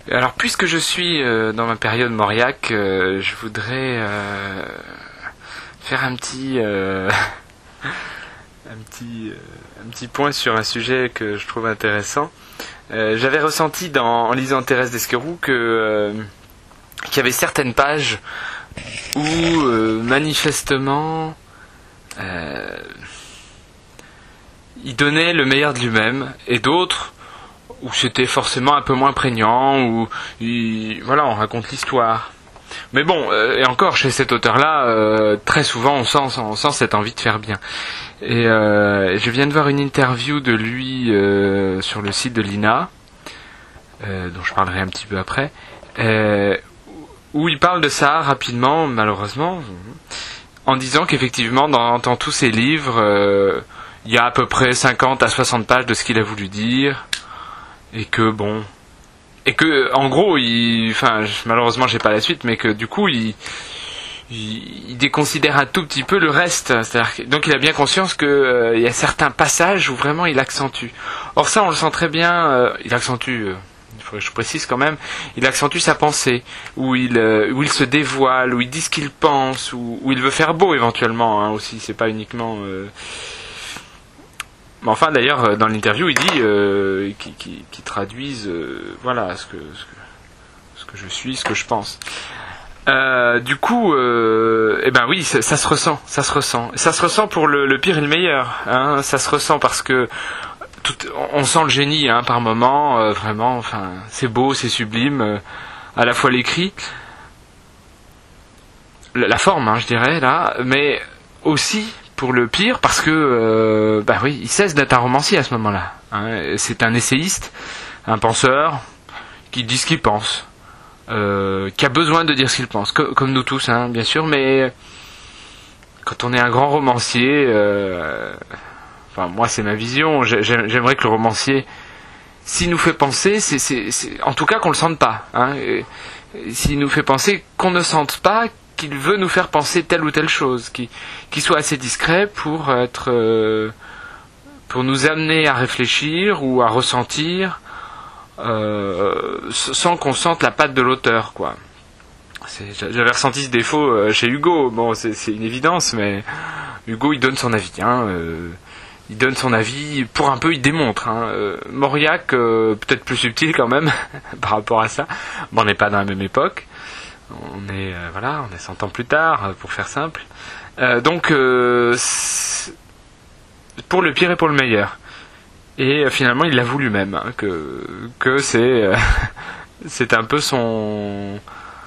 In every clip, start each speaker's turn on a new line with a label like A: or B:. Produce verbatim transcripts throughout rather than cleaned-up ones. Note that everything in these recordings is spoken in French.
A: Alors, puisque je suis euh, dans ma période Mauriac, euh, je voudrais euh, faire un petit, euh, un petit, euh, un petit point sur un sujet que je trouve intéressant. Euh, j'avais ressenti dans, en lisant Thérèse d'Esquerroux que euh, qu'il y avait certaines pages où euh, manifestement euh, il donnait le meilleur de lui-même, et d'autres où c'était forcément un peu moins prégnant, où il, voilà, on raconte l'histoire. Mais bon, euh, et encore chez cet auteur-là, euh, très souvent on sent, on sent cette envie de faire bien. Et euh, je viens de voir une interview de lui euh, sur le site de l'I N A, euh, dont je parlerai un petit peu après, euh, où il parle de ça rapidement, malheureusement, en disant qu'effectivement dans, dans tous ses livres, euh, il y a à peu près cinquante à soixante pages de ce qu'il a voulu dire. Et que bon, et que en gros, il, enfin, malheureusement, j'ai pas la suite, mais que du coup, il, il, il déconsidère un tout petit peu le reste. C'est-à-dire que, donc, il a bien conscience que euh, il y a certains passages où vraiment il accentue. Or ça, on le sent très bien. Euh, il accentue. Euh, il faudrait que je précise quand même. Il accentue sa pensée, où il, euh, où il se dévoile, où il dit ce qu'il pense, où, où il veut faire beau éventuellement hein, aussi. C'est pas uniquement. Euh, Mais enfin, d'ailleurs, dans l'interview, il dit euh, qu'ils qui, qui traduisent euh, voilà, ce que, ce, que, ce que je suis, ce que je pense. Euh, du coup, euh, eh ben oui, ça, ça se ressent, ça se ressent. Ça se ressent pour le, le pire et le meilleur. Hein, ça se ressent parce que tout, on sent le génie hein, par moment, euh, vraiment. Enfin, c'est beau, c'est sublime, euh, à la fois l'écrit, la, la forme, hein, je dirais là, mais aussi pour le pire, parce que, euh, bah oui, il cesse d'être un romancier à ce moment-là. Hein. C'est un essayiste, un penseur, qui dit ce qu'il pense, euh, qui a besoin de dire ce qu'il pense, co- comme nous tous, hein, bien sûr, mais quand on est un grand romancier, euh, enfin, moi c'est ma vision, j'ai, j'aimerais que le romancier, s'il nous fait penser, c'est, c'est, c'est, en tout cas qu'on le sente pas. Hein, et, et s'il nous fait penser qu'on ne sente pas, qu'il veut nous faire penser telle ou telle chose, qui, qui soit assez discret pour être, euh, pour nous amener à réfléchir ou à ressentir, euh, sans qu'on sente la patte de l'auteur, quoi. C'est, j'avais ressenti ce défaut euh, chez Hugo. Bon, c'est, c'est une évidence, mais Hugo, il donne son avis. Hein, euh, il donne son avis. Pour un peu, il démontre. Hein. Euh, Mauriac, euh, peut-être plus subtil quand même par rapport à ça. Bon, on n'est pas dans la même époque. On est euh, voilà, on est cent ans plus tard, pour faire simple. Euh, donc, euh, pour le pire et pour le meilleur. Et euh, finalement, il l'avoue lui-même hein, que que c'est euh, c'est un peu son.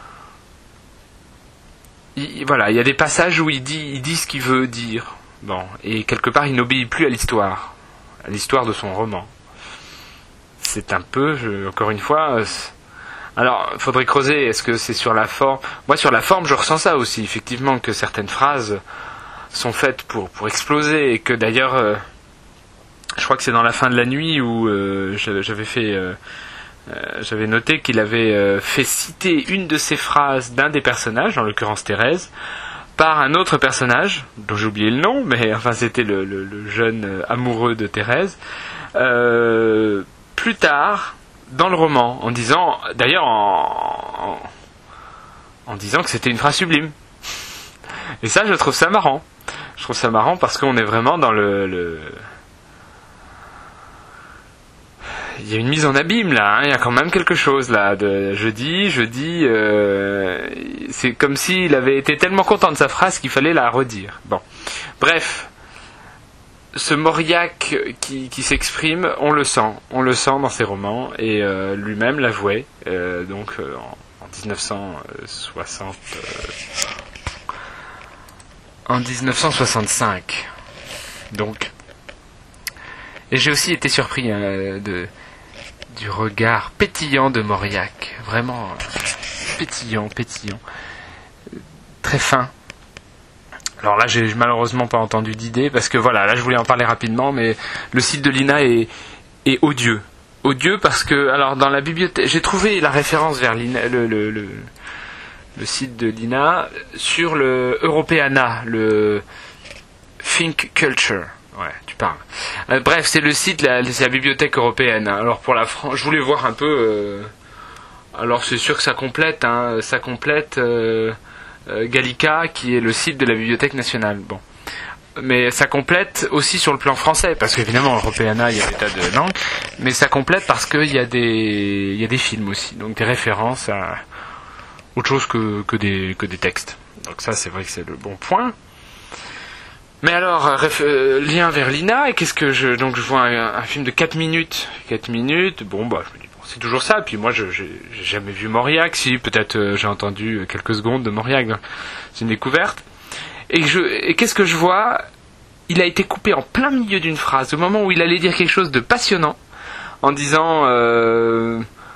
A: Il, voilà, il y a des passages où il dit il dit ce qu'il veut dire. Bon, et quelque part, il n'obéit plus à l'histoire, à l'histoire de son roman. C'est un peu, je, encore une fois. Euh, Alors, il faudrait creuser, est-ce que c'est sur la forme ? Moi, sur la forme, je ressens ça aussi, effectivement, que certaines phrases sont faites pour, pour exploser, et que d'ailleurs, euh, je crois que c'est dans La fin de la nuit où euh, j'avais fait, euh, euh, j'avais noté qu'il avait euh, fait citer une de ces phrases d'un des personnages, en l'occurrence Thérèse, par un autre personnage, dont j'ai oublié le nom, mais enfin c'était le, le, le jeune amoureux de Thérèse, euh, plus tard, dans le roman, en disant, d'ailleurs en, en, en disant que c'était une phrase sublime. Et ça, je trouve ça marrant. Je trouve ça marrant parce qu'on est vraiment dans le... le... Il y a une mise en abîme là, hein. Il y a quand même quelque chose là. De... Je dis, je dis... Euh... C'est comme s'il avait été tellement content de sa phrase qu'il fallait la redire. Bon. Bref. Ce Mauriac qui, qui s'exprime, on le sent, on le sent dans ses romans, et euh, lui-même l'avouait, euh, donc euh, en, en dix-neuf cent soixante, euh, en dix-neuf cent soixante-cinq. Donc, et j'ai aussi été surpris hein, de du regard pétillant de Mauriac, vraiment euh, pétillant, pétillant, très fin. Alors là, j'ai malheureusement pas entendu d'idée, parce que voilà, là je voulais en parler rapidement, mais le site de l'I N A est, est odieux. Odieux parce que, alors dans la bibliothèque, j'ai trouvé la référence vers l'I N A, le, le, le, le site de l'I N A sur le Europeana, le Think Culture. Ouais, tu parles. Euh, bref, c'est le site, la, c'est la bibliothèque européenne. Alors pour la France, je voulais voir un peu... Euh, Alors c'est sûr que ça complète, hein, ça complète euh, euh, Gallica, qui est le site de la Bibliothèque nationale. Bon. Mais ça complète aussi sur le plan français, parce qu'évidemment, Europeana, il y a des tas de langues, mais ça complète parce qu'il y a des, il y a des films aussi, donc des références à autre chose que, que, des, que des textes. Donc ça, c'est vrai que c'est le bon point. Mais alors, réf, euh, lien vers Lina, et qu'est-ce que je... Donc je vois un, un film de quatre minutes. quatre minutes, bon, bah, je me dis, bon, c'est toujours ça. Puis moi, je j'ai, j'ai jamais vu Mauriac, si, peut-être euh, j'ai entendu quelques secondes de Mauriac. C'est une découverte. Et, je, et qu'est-ce que je vois? Il a été coupé en plein milieu d'une phrase, au moment où il allait dire quelque chose de passionnant, en disant euh,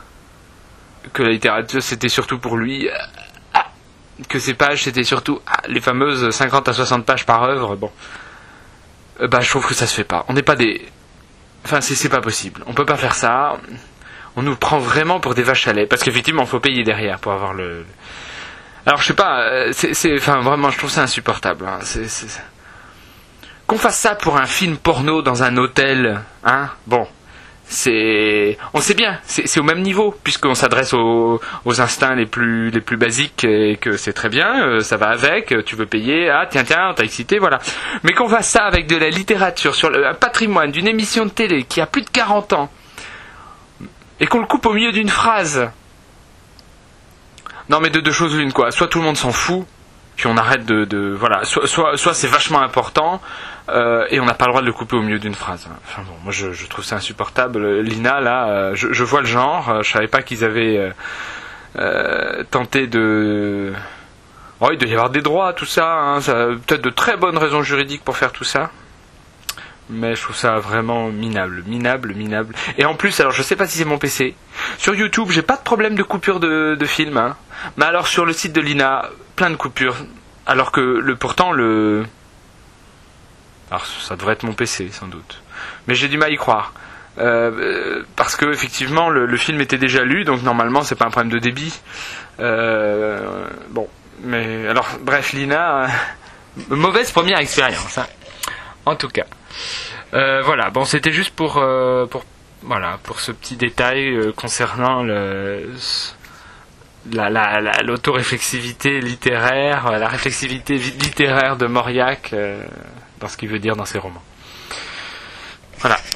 A: que la littérature c'était surtout pour lui, ah, que ses pages c'était surtout ah, les fameuses cinquante à soixante pages par œuvre. Bon, euh, bah je trouve que ça se fait pas. On n'est pas des, enfin c'est, c'est pas possible. On peut pas faire ça. On nous prend vraiment pour des vaches à lait, parce qu'effectivement il faut payer derrière pour avoir le. Alors je sais pas, c'est, c'est, enfin vraiment je trouve ça insupportable. Hein. C'est, c'est... Qu'on fasse ça pour un film porno dans un hôtel, hein, bon, c'est, on sait bien, c'est, c'est au même niveau, puisqu'on s'adresse aux, aux instincts les plus, les plus basiques et que c'est très bien, euh, ça va avec, tu veux payer, ah tiens tiens, on t'a excité, voilà. Mais qu'on fasse ça avec de la littérature sur le, un patrimoine d'une émission de télé qui a plus de quarante ans et qu'on le coupe au milieu d'une phrase. Non mais de deux choses l'une quoi, soit tout le monde s'en fout, puis on arrête de, de voilà, soit, soit, soit c'est vachement important euh, et on n'a pas le droit de le couper au milieu d'une phrase. Enfin bon, moi je, je trouve ça insupportable. Lina là, euh, je, je vois le genre, euh, je savais pas qu'ils avaient euh, euh, tenté de. Oh, il doit y avoir des droits, tout ça, hein, ça peut-être de très bonnes raisons juridiques pour faire tout ça. Mais je trouve ça vraiment minable, minable, minable. Et en plus, alors je sais pas si c'est mon P C. Sur YouTube, j'ai pas de problème de coupure de, de film. Hein. Mais alors sur le site de Lina, plein de coupures. Alors que le pourtant le. Alors ça devrait être mon P C sans doute. Mais j'ai du mal à y croire. Euh, parce que effectivement le, le film était déjà lu, donc normalement c'est pas un problème de débit. Euh, bon, mais alors bref, Lina, euh, mauvaise première expérience. Hein. En tout cas. Euh, voilà, bon, c'était juste pour, euh, pour, voilà, pour ce petit détail euh, concernant le, la, la, la, l'autoréflexivité littéraire, la réflexivité littéraire de Mauriac euh, dans ce qu'il veut dire dans ses romans. Voilà.